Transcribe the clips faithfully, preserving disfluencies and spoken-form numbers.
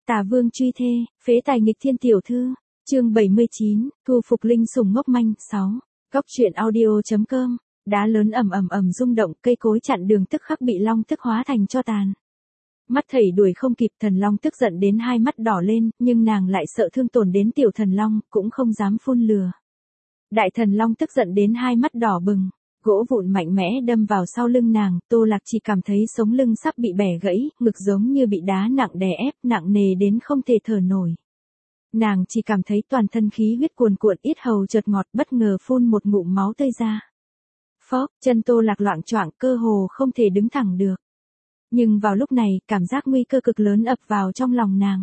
Tà vương truy thê, phế tài nghịch thiên tiểu thư. Chương bảy mươi chín, thu phục linh sủng ngốc manh. sáu. Góc truyện audio.com. Đá lớn ầm ầm ầm rung động, cây cối chặn đường tức khắc bị long tức hóa thành tro tàn. Mắt thầy đuổi không kịp, thần long tức giận đến hai mắt đỏ lên, nhưng nàng lại sợ thương tổn đến tiểu thần long, cũng không dám phun lừa. Đại thần long tức giận đến hai mắt đỏ bừng, gỗ vụn mạnh mẽ đâm vào sau lưng nàng, Tô Lạc chỉ cảm thấy sống lưng sắp bị bẻ gãy, ngực giống như bị đá nặng đè ép, nặng nề đến không thể thở nổi. Nàng chỉ cảm thấy toàn thân khí huyết cuồn cuộn, yết hầu chợt ngọt, bất ngờ phun một ngụm máu tươi ra. Phốc, chân Tô Lạc loạng choạng, cơ hồ không thể đứng thẳng được. Nhưng vào lúc này, cảm giác nguy cơ cực lớn ập vào trong lòng nàng.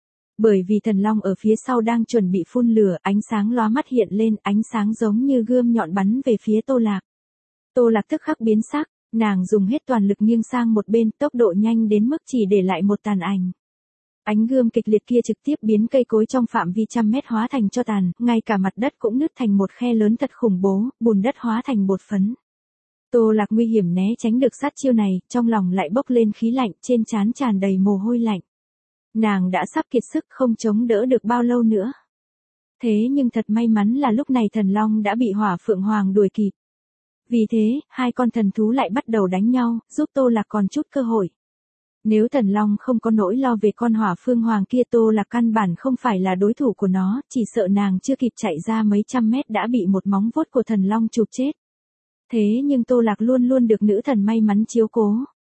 Bởi vì thần long ở phía sau đang chuẩn bị phun lửa, ánh sáng lóa mắt hiện lên, ánh sáng giống như gươm nhọn bắn về phía Tô Lạc. Tô Lạc tức khắc biến sắc, nàng dùng hết toàn lực nghiêng sang một bên, tốc độ nhanh đến mức chỉ để lại một tàn ảnh. Ánh gươm kịch liệt kia trực tiếp biến cây cối trong phạm vi trăm mét hóa thành tro tàn, ngay cả mặt đất cũng nứt thành một khe lớn thật khủng bố, bùn đất hóa thành bột phấn. Tô Lạc nguy hiểm né tránh được sát chiêu này, trong lòng lại bốc lên khí lạnh, trên trán tràn đầy mồ hôi lạnh. Nàng đã sắp kiệt sức, không chống đỡ được bao lâu nữa. Thế nhưng thật may mắn là lúc này thần long đã bị Hỏa Phượng Hoàng đuổi kịp. Vì thế, hai con thần thú lại bắt đầu đánh nhau, giúp Tô Lạc còn chút cơ hội. Nếu thần long không có nỗi lo về con Hỏa Phượng Hoàng kia, Tô Lạc căn bản không phải là đối thủ của nó, chỉ sợ nàng chưa kịp chạy ra mấy trăm mét đã bị một móng vuốt của thần long chụp chết. Thế nhưng Tô Lạc luôn luôn được nữ thần may mắn chiếu cố.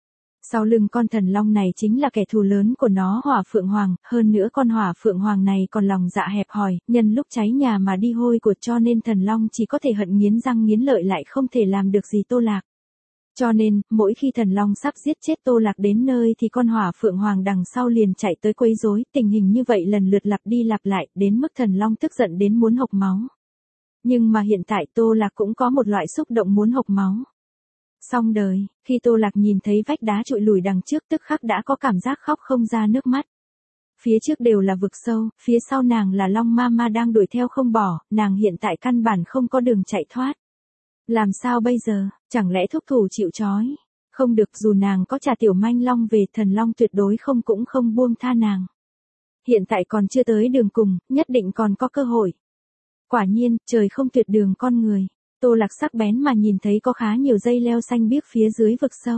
Sau lưng con thần long này chính là kẻ thù lớn của nó, Hỏa Phượng Hoàng, hơn nữa con Hỏa Phượng Hoàng này còn lòng dạ hẹp hòi, nhân lúc cháy nhà mà đi hôi của, cho nên thần long chỉ có thể hận nghiến răng nghiến lợi lại không thể làm được gì Tô Lạc. Cho nên, mỗi khi thần long sắp giết chết Tô Lạc đến nơi thì con Hỏa Phượng Hoàng đằng sau liền chạy tới quấy rối, tình hình như vậy lần lượt lặp đi lặp lại, đến mức thần long tức giận đến muốn hộc máu. Nhưng mà hiện tại Tô Lạc cũng có một loại xúc động muốn hộc máu. Xong đời, khi Tô Lạc nhìn thấy vách đá trụi lùi đằng trước tức khắc đã có cảm giác khóc không ra nước mắt. Phía trước đều là vực sâu, phía sau nàng là Long Ma Ma đang đuổi theo không bỏ, nàng hiện tại căn bản không có đường chạy thoát. Làm sao bây giờ, chẳng lẽ thúc thủ chịu trói? Không được, dù nàng có trả tiểu manh long về, thần long tuyệt đối không cũng không buông tha nàng. Hiện tại còn chưa tới đường cùng, nhất định còn có cơ hội. Quả nhiên, trời không tuyệt đường con người. Tô Lạc sắc bén mà nhìn thấy có khá nhiều dây leo xanh biếc phía dưới vực sâu.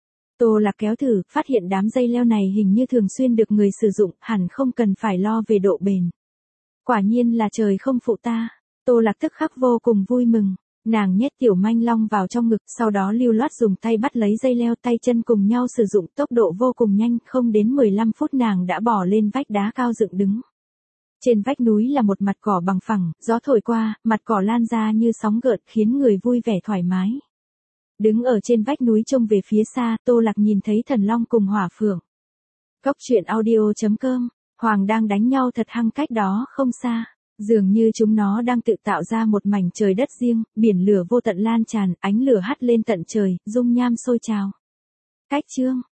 Tô Lạc kéo thử, phát hiện đám dây leo này hình như thường xuyên được người sử dụng, hẳn không cần phải lo về độ bền. Quả nhiên là trời không phụ ta. Tô Lạc tức khắc vô cùng vui mừng. Nàng nhét tiểu manh long vào trong ngực, sau đó lưu loát dùng tay bắt lấy dây leo, tay chân cùng nhau sử dụng, tốc độ vô cùng nhanh, không đến mười lăm phút nàng đã bò lên vách đá cao dựng đứng. Trên vách núi là một mặt cỏ bằng phẳng, gió thổi qua, mặt cỏ lan ra như sóng gợn khiến người vui vẻ thoải mái. Đứng ở trên vách núi trông về phía xa, Tô Lạc nhìn thấy thần long cùng Hỏa Phượng. Góc truyện audio.com, Hoàng đang đánh nhau thật hăng cách đó không xa. Dường như chúng nó đang tự tạo ra một mảnh trời đất riêng, biển lửa vô tận lan tràn, ánh lửa hắt lên tận trời, dung nham sôi trào. Cách chương